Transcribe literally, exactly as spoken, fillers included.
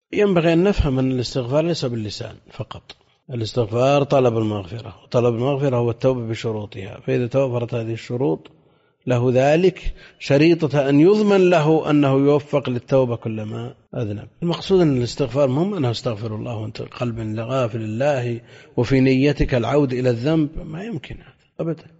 ينبغي أن نفهم أن الاستغفار ليس باللسان فقط، الاستغفار طلب المغفرة، وطلب المغفرة هو التوبة بشروطها، فإذا توفرت هذه الشروط له ذلك شريطة أن يضمن له أنه يوفق للتوبة كلما أذنب. المقصود أن الاستغفار مهم أنه استغفر الله وأنت قلب لغافل الله وفي نيتك العود إلى الذنب، ما يمكن هذا أبدا.